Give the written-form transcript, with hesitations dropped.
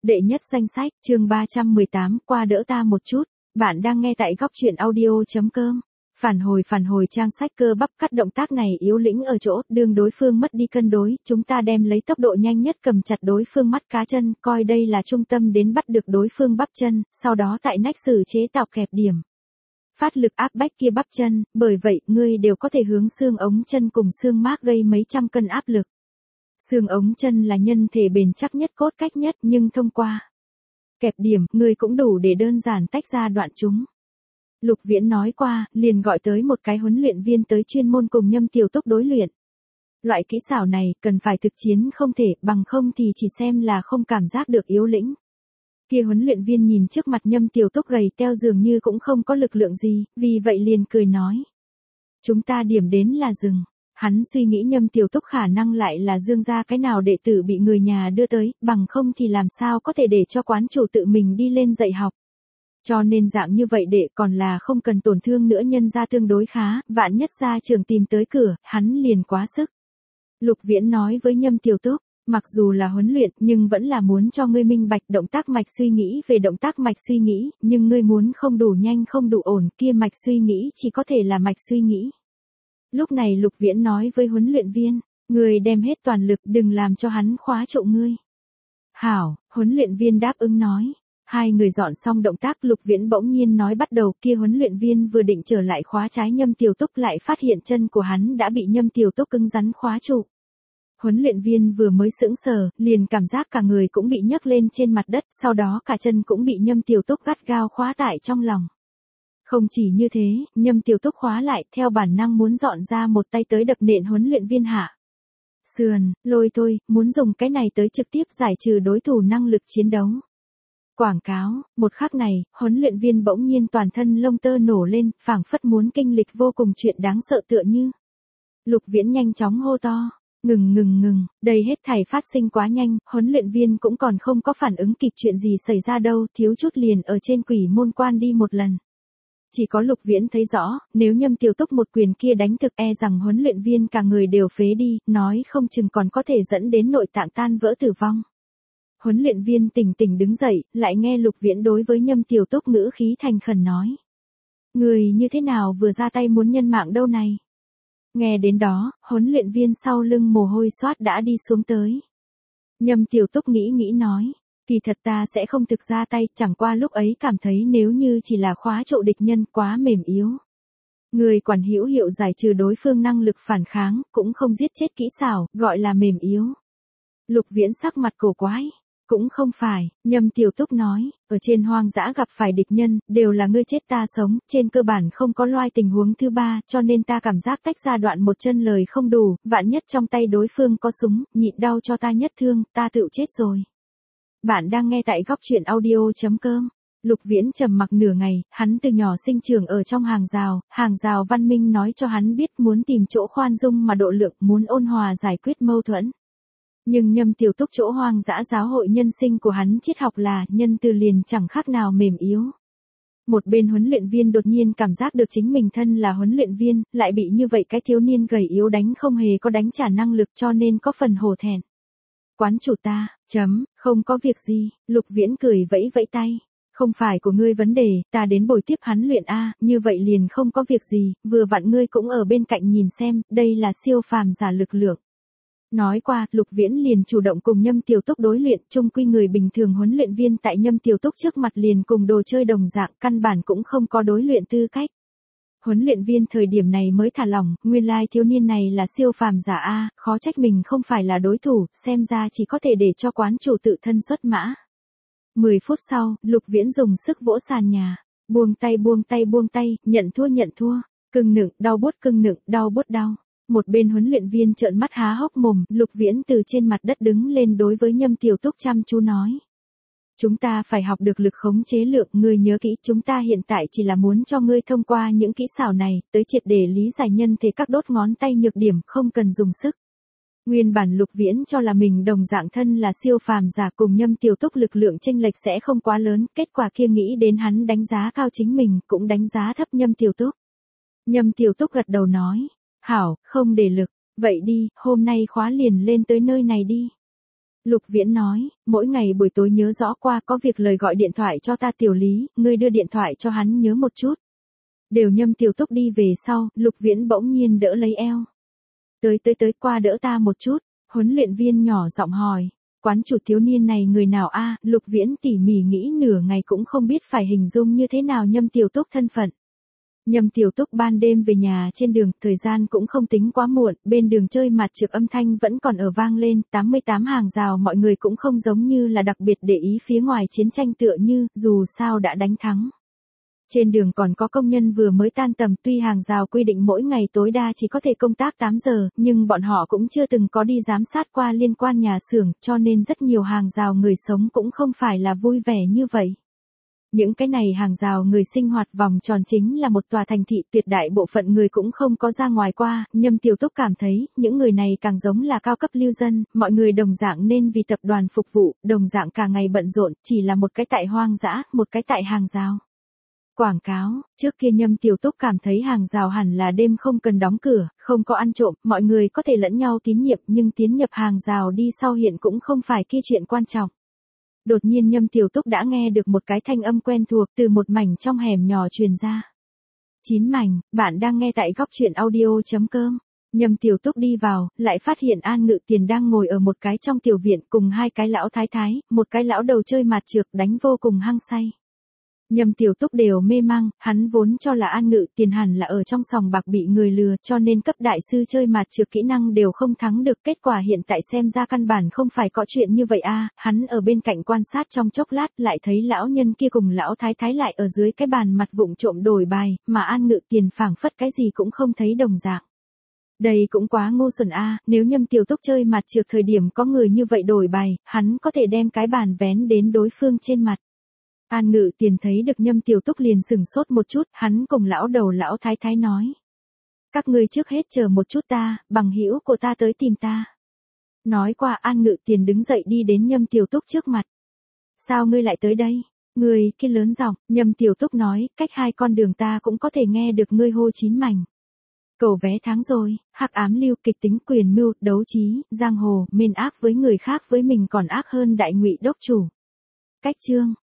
Đệ nhất danh sách, chương 318, qua đỡ ta một chút. Bạn đang nghe tại góc truyện audio.com. Phản hồi trang sách cơ bắp cắt động tác này yếu lĩnh ở chỗ, đương đối phương mất đi cân đối, chúng ta đem lấy tốc độ nhanh nhất cầm chặt đối phương mắt cá chân, coi đây là trung tâm đến bắt được đối phương bắp chân, sau đó tại nách xử chế tạo kẹp điểm. Phát lực áp bách kia bắp chân, bởi vậy, ngươi đều có thể hướng xương ống chân cùng xương mác gây mấy trăm cân áp lực. Xương ống chân là nhân thể bền chắc nhất cốt cách nhất nhưng thông qua kẹp điểm, ngươi cũng đủ để đơn giản tách ra đoạn chúng. Lục Viễn nói qua, liền gọi tới một cái huấn luyện viên tới chuyên môn cùng Nhâm Tiểu Túc đối luyện. Loại kỹ xảo này, cần phải thực chiến không thể, bằng không thì chỉ xem là không cảm giác được yếu lĩnh. Kia huấn luyện viên nhìn trước mặt Nhâm Tiểu Túc gầy teo dường như cũng không có lực lượng gì, vì vậy liền cười nói. Chúng ta điểm đến là dừng. Hắn suy nghĩ Nhâm Tiểu Túc khả năng lại là Dương gia cái nào đệ tử bị người nhà đưa tới, bằng không thì làm sao có thể để cho quán chủ tự mình đi lên dạy học. Cho nên dạng như vậy đệ còn là không cần tổn thương nữa, nhân gia tương đối khá, vạn nhất gia trưởng tìm tới cửa, hắn liền quá sức. Lục Viễn nói với Nhâm Tiểu Túc, mặc dù là huấn luyện nhưng vẫn là muốn cho ngươi minh bạch động tác mạch suy nghĩ về động tác mạch suy nghĩ, nhưng ngươi muốn không đủ nhanh không đủ ổn, kia mạch suy nghĩ chỉ có thể là mạch suy nghĩ. Lúc này Lục Viễn nói với huấn luyện viên, ngươi đem hết toàn lực, đừng làm cho hắn khóa trụ ngươi. Hảo, huấn luyện viên đáp ứng nói. Hai người dọn xong động tác, Lục Viễn bỗng nhiên nói bắt đầu, kia huấn luyện viên vừa định trở lại khóa trái Nhâm Tiểu Túc lại phát hiện chân của hắn đã bị Nhâm Tiểu Túc cứng rắn khóa trụ. Huấn luyện viên vừa mới sững sờ, liền cảm giác cả người cũng bị nhấc lên trên mặt đất, sau đó cả chân cũng bị Nhâm Tiểu Túc gắt gao khóa tại trong lòng. Không chỉ như thế, Nhâm Tiểu Túc khóa lại, theo bản năng muốn dọn ra một tay tới đập nện huấn luyện viên hạ. Sườn, lôi thôi, muốn dùng cái này tới trực tiếp giải trừ đối thủ năng lực chiến đấu. Quảng cáo, một khắc này, huấn luyện viên bỗng nhiên toàn thân lông tơ nổ lên, phảng phất muốn kinh lịch vô cùng chuyện đáng sợ tựa như. Lục Viễn nhanh chóng hô to. Ngừng, đây hết thảy phát sinh quá nhanh, huấn luyện viên cũng còn không có phản ứng kịp chuyện gì xảy ra đâu, thiếu chút liền ở trên quỷ môn quan đi một lần. Chỉ có Lục Viễn thấy rõ, nếu Nhâm Tiểu Túc một quyền kia đánh thực rằng huấn luyện viên cả người đều phế đi, nói không chừng còn có thể dẫn đến nội tạng tan vỡ tử vong. Huấn luyện viên tỉnh đứng dậy, lại nghe Lục Viễn đối với Nhâm Tiểu Túc ngữ khí thành khẩn nói. Người như thế nào vừa ra tay muốn nhân mạng đâu này? Nghe đến đó, huấn luyện viên sau lưng mồ hôi xoát đã đi xuống tới. Nhâm Tiểu Túc nghĩ nói, kỳ thật ta sẽ không thực ra tay, chẳng qua lúc ấy cảm thấy nếu như chỉ là khóa trụ địch nhân quá mềm yếu. Người quản hữu hiệu giải trừ đối phương năng lực phản kháng, cũng không giết chết kỹ xảo, gọi là mềm yếu. Lục Viễn sắc mặt cổ quái. Cũng không phải, Nhâm Tiểu Túc nói, ở trên hoang dã gặp phải địch nhân, đều là ngươi chết ta sống, trên cơ bản không có loài tình huống thứ ba, cho nên ta cảm giác tách ra đoạn một chân lời không đủ, vạn nhất trong tay đối phương có súng, nhịn đau cho ta nhất thương, ta tự chết rồi. Bạn đang nghe tại góc truyện audio.com. Lục Viễn trầm mặc nửa ngày, hắn từ nhỏ sinh trưởng ở trong hàng rào văn minh nói cho hắn biết muốn tìm chỗ khoan dung mà độ lượng, muốn ôn hòa giải quyết mâu thuẫn. Nhưng Nhâm Tiểu Túc chỗ hoang dã giáo hội nhân sinh của hắn triết học là nhân từ liền chẳng khác nào mềm yếu. Một bên huấn luyện viên đột nhiên cảm giác được chính mình thân là huấn luyện viên, lại bị như vậy cái thiếu niên gầy yếu đánh không hề có đánh trả năng lực cho nên có phần hổ thẹn. Quán chủ ta, không có việc gì, Lục Viễn cười vẫy vẫy tay. Không phải của ngươi vấn đề, ta đến bồi tiếp hắn luyện A, như vậy liền không có việc gì, vừa vặn ngươi cũng ở bên cạnh nhìn xem, đây là siêu phàm giả lực lượng. Nói qua, Lục Viễn liền chủ động cùng Nhâm Tiểu Túc đối luyện, chung quy người bình thường huấn luyện viên tại Nhâm Tiểu Túc trước mặt liền cùng đồ chơi đồng dạng, căn bản cũng không có đối luyện tư cách. Huấn luyện viên thời điểm này mới thả lỏng, nguyên lai thiếu niên này là siêu phàm giả A, khó trách mình không phải là đối thủ, xem ra chỉ có thể để cho quán chủ tự thân xuất mã. 10 phút sau, Lục Viễn dùng sức vỗ sàn nhà, buông tay, nhận thua, cưng nựng, đau bút đau. Một bên huấn luyện viên trợn mắt há hốc mồm, Lục Viễn từ trên mặt đất đứng lên đối với Nhâm Tiểu Túc chăm chú nói. Chúng ta phải học được lực khống chế lượng, ngươi nhớ kỹ, chúng ta hiện tại chỉ là muốn cho ngươi thông qua những kỹ xảo này, tới triệt để lý giải nhân thể các đốt ngón tay nhược điểm, không cần dùng sức. Nguyên bản Lục Viễn cho là mình đồng dạng thân là siêu phàm giả cùng Nhâm Tiểu Túc lực lượng chênh lệch sẽ không quá lớn, kết quả kia nghĩ đến hắn đánh giá cao chính mình, cũng đánh giá thấp Nhâm Tiểu Túc. Nhâm Tiểu Túc gật đầu nói. Hảo, không để lực, vậy đi, hôm nay khóa liền lên tới nơi này đi. Lục Viễn nói, mỗi ngày buổi tối nhớ rõ qua có việc lời gọi điện thoại cho ta Tiểu Lý, ngươi đưa điện thoại cho hắn nhớ một chút. Đều Nhâm Tiểu Túc đi về sau, Lục Viễn bỗng nhiên đỡ lấy eo. Tới qua đỡ ta một chút, huấn luyện viên nhỏ giọng hỏi. Quán chủ thiếu niên này người nào a? Lục Viễn tỉ mỉ nghĩ nửa ngày cũng không biết phải hình dung như thế nào Nhâm Tiểu Túc thân phận. Nhâm Tiểu Túc ban đêm về nhà trên đường, thời gian cũng không tính quá muộn, bên đường chơi mặt trược âm thanh vẫn còn ở vang lên, 88 hàng rào mọi người cũng không giống như là đặc biệt để ý phía ngoài chiến tranh tựa như, dù sao đã đánh thắng. Trên đường còn có công nhân vừa mới tan tầm, tuy hàng rào quy định mỗi ngày tối đa chỉ có thể công tác 8 giờ, nhưng bọn họ cũng chưa từng có đi giám sát qua liên quan nhà xưởng, cho nên rất nhiều hàng rào người sống cũng không phải là vui vẻ như vậy. Những cái này hàng rào người sinh hoạt vòng tròn chính là một tòa thành thị, tuyệt đại bộ phận người cũng không có ra ngoài qua, Nhâm Tiểu Túc cảm thấy, những người này càng giống là cao cấp lưu dân, mọi người đồng dạng nên vì tập đoàn phục vụ, đồng dạng cả ngày bận rộn, chỉ là một cái tại hoang dã, một cái tại hàng rào. Quảng cáo, trước kia Nhâm Tiểu Túc cảm thấy hàng rào hẳn là đêm không cần đóng cửa, không có ăn trộm, mọi người có thể lẫn nhau tín nhiệm, nhưng tiến nhập hàng rào đi sau hiện cũng không phải kia chuyện quan trọng. Đột nhiên Nhâm Tiểu Túc đã nghe được một cái thanh âm quen thuộc từ một mảnh trong hẻm nhỏ truyền ra. Chín mảnh, bạn đang nghe tại góc truyện audio.com. Nhâm Tiểu Túc đi vào, lại phát hiện An Ngự Tiền đang ngồi ở một cái trong tiểu viện cùng hai cái lão thái thái, một cái lão đầu chơi mạt trược đánh vô cùng hăng say. Nhâm Tiểu Túc đều mê mang, hắn vốn cho là An Ngự Tiền hẳn là ở trong sòng bạc bị người lừa, cho nên cấp đại sư chơi mạt trược kỹ năng đều không thắng được, kết quả hiện tại xem ra căn bản không phải có chuyện như vậy a. Hắn ở bên cạnh quan sát trong chốc lát, lại thấy lão nhân kia cùng lão thái thái lại ở dưới cái bàn mặt vụng trộm đổi bài, mà An Ngự Tiền phảng phất cái gì cũng không thấy đồng dạng. Đây cũng quá ngu xuẩn a, nếu Nhâm Tiểu Túc chơi mạt trược thời điểm có người như vậy đổi bài, hắn có thể đem cái bàn vén đến đối phương trên mặt. An Ngự Tiền thấy được Nhâm Tiểu Túc liền sửng sốt một chút, hắn cùng lão đầu lão thái thái nói. Các ngươi trước hết chờ một chút ta, bằng hữu của ta tới tìm ta. Nói qua An Ngự Tiền đứng dậy đi đến Nhâm Tiểu Túc trước mặt. Sao ngươi lại tới đây? Ngươi kia lớn giọng, Nhâm Tiểu Túc nói, cách hai con đường ta cũng có thể nghe được ngươi hô chín mảnh. Cầu vé tháng rồi, hắc ám lưu kịch tính quyền mưu, đấu trí, giang hồ, mên ác với người khác với mình còn ác hơn đại ngụy đốc chủ. Cách chương.